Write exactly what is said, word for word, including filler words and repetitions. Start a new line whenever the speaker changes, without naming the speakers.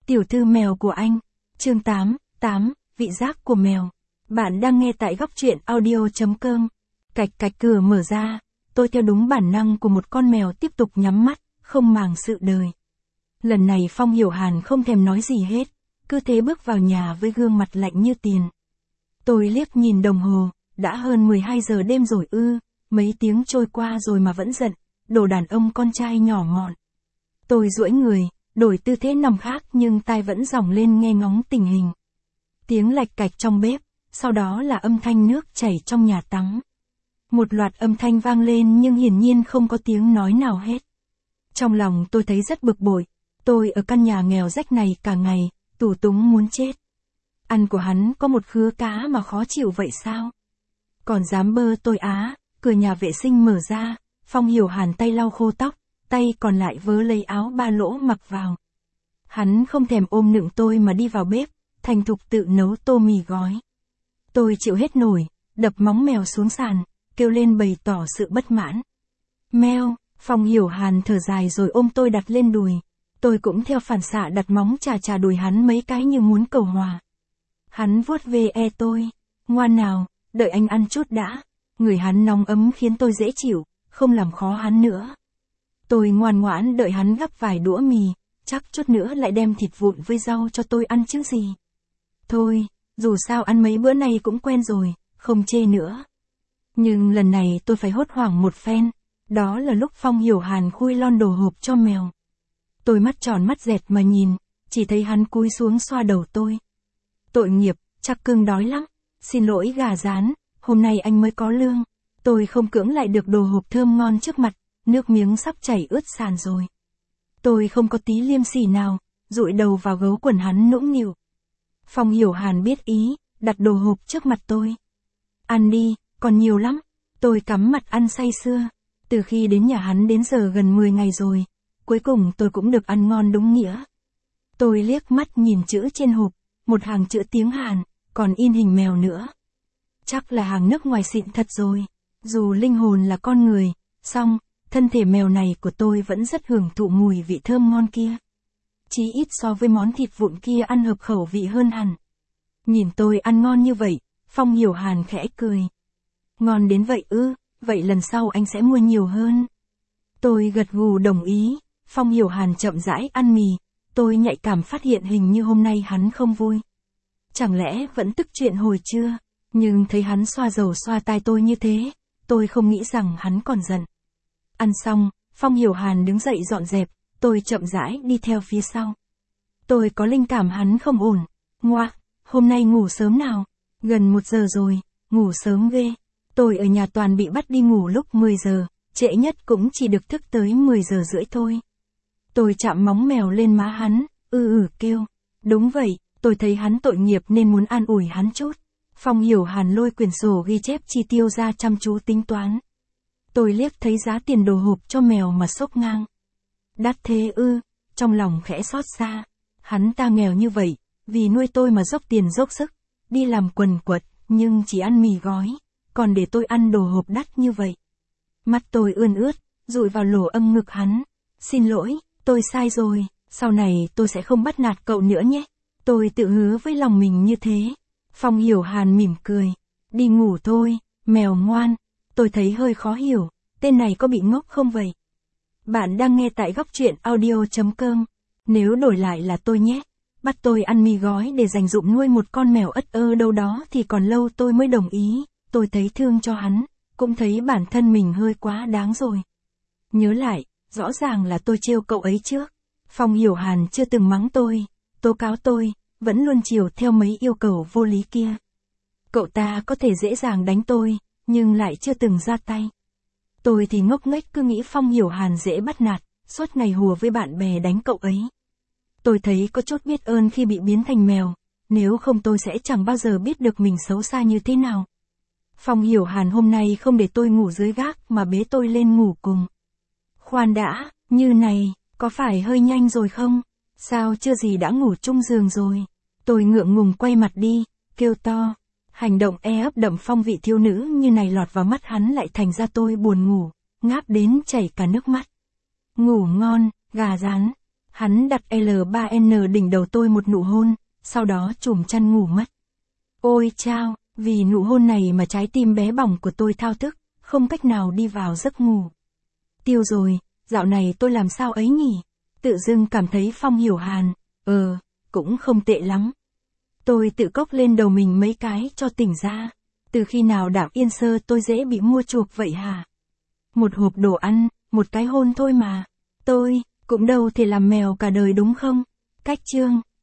Tiểu thư mèo của anh. Chương tám, tám, vị giác của mèo. Bạn đang nghe tại góc truyện audio chấm com. Cạch cạch cửa mở ra, tôi theo đúng bản năng của một con mèo tiếp tục nhắm mắt, không màng sự đời. Lần này Phong Hiểu Hàn không thèm nói gì hết, cứ thế bước vào nhà với gương mặt lạnh như tiền. Tôi liếc nhìn đồng hồ, đã hơn mười hai giờ đêm rồi ư, mấy tiếng trôi qua rồi mà vẫn giận, đồ đàn ông con trai nhỏ mọn. Tôi duỗi người, đổi tư thế nằm khác nhưng tai vẫn dòng lên nghe ngóng tình hình. Tiếng lạch cạch trong bếp, sau đó là âm thanh nước chảy trong nhà tắm. Một loạt âm thanh vang lên nhưng hiển nhiên không có tiếng nói nào hết. Trong lòng tôi thấy rất bực bội, tôi ở căn nhà nghèo rách này cả ngày, tù túng muốn chết. Ăn của hắn có một khứa cá mà khó chịu vậy sao? Còn dám bơ tôi á, cửa nhà vệ sinh mở ra, Phong Hiểu Hàn tay lau khô tóc, tay còn lại vớ lấy áo ba lỗ mặc vào. Hắn không thèm ôm nựng tôi mà đi vào bếp, thành thục tự nấu tô mì gói. Tôi chịu hết nổi, đập móng mèo xuống sàn, kêu lên bày tỏ sự bất mãn. Mèo, Phong Hiểu Hàn thở dài rồi ôm tôi đặt lên đùi. Tôi cũng theo phản xạ đặt móng chà chà đùi hắn mấy cái như muốn cầu hòa. Hắn vuốt ve e tôi, ngoan nào, đợi anh ăn chút đã. Người hắn nóng ấm khiến tôi dễ chịu, không làm khó hắn nữa. Tôi ngoan ngoãn đợi hắn gắp vài đũa mì, chắc chút nữa lại đem thịt vụn với rau cho tôi ăn chứ gì. Thôi, dù sao ăn mấy bữa này cũng quen rồi, không chê nữa. Nhưng lần này tôi phải hốt hoảng một phen, đó là lúc Phong Hiểu Hàn khui lon đồ hộp cho mèo. Tôi mắt tròn mắt dẹt mà nhìn, chỉ thấy hắn cúi xuống xoa đầu tôi. Tội nghiệp, chắc cưng đói lắm, xin lỗi gà rán, hôm nay anh mới có lương. Tôi không cưỡng lại được đồ hộp thơm ngon trước mặt, nước miếng sắp chảy ướt sàn rồi. Tôi không có tí liêm sỉ nào, dụi đầu vào gấu quần hắn nũng nịu. Phong Hiểu Hàn biết ý, đặt đồ hộp trước mặt tôi. Ăn đi, còn nhiều lắm. Tôi cắm mặt ăn say sưa. Từ khi đến nhà hắn đến giờ gần mười ngày rồi, cuối cùng tôi cũng được ăn ngon đúng nghĩa. Tôi liếc mắt nhìn chữ trên hộp, một hàng chữ tiếng Hàn, còn in hình mèo nữa. Chắc là hàng nước ngoài xịn thật rồi. Dù linh hồn là con người, song, thân thể mèo này của tôi vẫn rất hưởng thụ mùi vị thơm ngon kia. Chí ít so với món thịt vụn kia ăn hợp khẩu vị hơn hẳn. Nhìn tôi ăn ngon như vậy, Phong Hiểu Hàn khẽ cười. Ngon đến vậy ư, vậy lần sau anh sẽ mua nhiều hơn. Tôi gật gù đồng ý, Phong Hiểu Hàn chậm rãi ăn mì, tôi nhạy cảm phát hiện hình như hôm nay hắn không vui. Chẳng lẽ vẫn tức chuyện hồi trưa, nhưng thấy hắn xoa dầu xoa tai tôi như thế, tôi không nghĩ rằng hắn còn giận. Ăn xong, Phong Hiểu Hàn đứng dậy dọn dẹp, tôi chậm rãi đi theo phía sau. Tôi có linh cảm hắn không ổn. Ngoa, hôm nay ngủ sớm nào? Gần một giờ rồi, ngủ sớm ghê. Tôi ở nhà toàn bị bắt đi ngủ lúc mười giờ, trễ nhất cũng chỉ được thức tới mười giờ rưỡi thôi. Tôi chạm móng mèo lên má hắn, ư ử kêu. Đúng vậy, tôi thấy hắn tội nghiệp nên muốn an ủi hắn chút. Phong Hiểu Hàn lôi quyển sổ ghi chép chi tiêu ra chăm chú tính toán. Tôi liếc thấy giá tiền đồ hộp cho mèo mà sốc ngang. Đắt thế ư, trong lòng khẽ xót xa. Hắn ta nghèo như vậy, vì nuôi tôi mà dốc tiền dốc sức, đi làm quần quật, nhưng chỉ ăn mì gói, còn để tôi ăn đồ hộp đắt như vậy. Mắt tôi ươn ướt, dụi vào lỗ âm ngực hắn. Xin lỗi, tôi sai rồi, sau này tôi sẽ không bắt nạt cậu nữa nhé. Tôi tự hứa với lòng mình như thế. Phong Hiểu Hàn mỉm cười. Đi ngủ thôi, mèo ngoan. Tôi thấy hơi khó hiểu, tên này có bị ngốc không vậy? Bạn đang nghe tại góc truyện audio chấm com. Nếu đổi lại là tôi nhé, bắt tôi ăn mì gói để dành dụm nuôi một con mèo ất ơ đâu đó thì còn lâu tôi mới đồng ý. Tôi thấy thương cho hắn, cũng thấy bản thân mình hơi quá đáng rồi. Nhớ lại, rõ ràng là tôi trêu cậu ấy trước. Phong Hiểu Hàn chưa từng mắng tôi, tố cáo tôi, vẫn luôn chiều theo mấy yêu cầu vô lý kia. Cậu ta có thể dễ dàng đánh tôi, nhưng lại chưa từng ra tay. Tôi thì ngốc nghếch cứ nghĩ Phong Hiểu Hàn dễ bắt nạt, suốt ngày hùa với bạn bè đánh cậu ấy. Tôi thấy có chút biết ơn khi bị biến thành mèo, nếu không tôi sẽ chẳng bao giờ biết được mình xấu xa như thế nào. Phong Hiểu Hàn hôm nay không để tôi ngủ dưới gác mà bế tôi lên ngủ cùng. Khoan đã, như này, có phải hơi nhanh rồi không? Sao chưa gì đã ngủ chung giường rồi? Tôi ngượng ngùng quay mặt đi, kêu to. Hành động e ấp đậm phong vị thiếu nữ như này lọt vào mắt hắn lại thành ra tôi buồn ngủ, ngáp đến chảy cả nước mắt. Ngủ ngon, gà rán. Hắn đặt L ba N đỉnh đầu tôi một nụ hôn, sau đó trùm chăn ngủ mất. Ôi chao, vì nụ hôn này mà trái tim bé bỏng của tôi thao thức, không cách nào đi vào giấc ngủ. Tiêu rồi, dạo này tôi làm sao ấy nhỉ? Tự dưng cảm thấy Phong hiểu hàn, ờ, cũng không tệ lắm. Tôi tự cốc lên đầu mình mấy cái cho tỉnh ra. Từ khi nào Đạm Yên Sơ tôi dễ bị mua chuộc vậy hả? Một hộp đồ ăn, một cái hôn thôi mà. Tôi, cũng đâu thể làm mèo cả đời đúng không? Cách chương.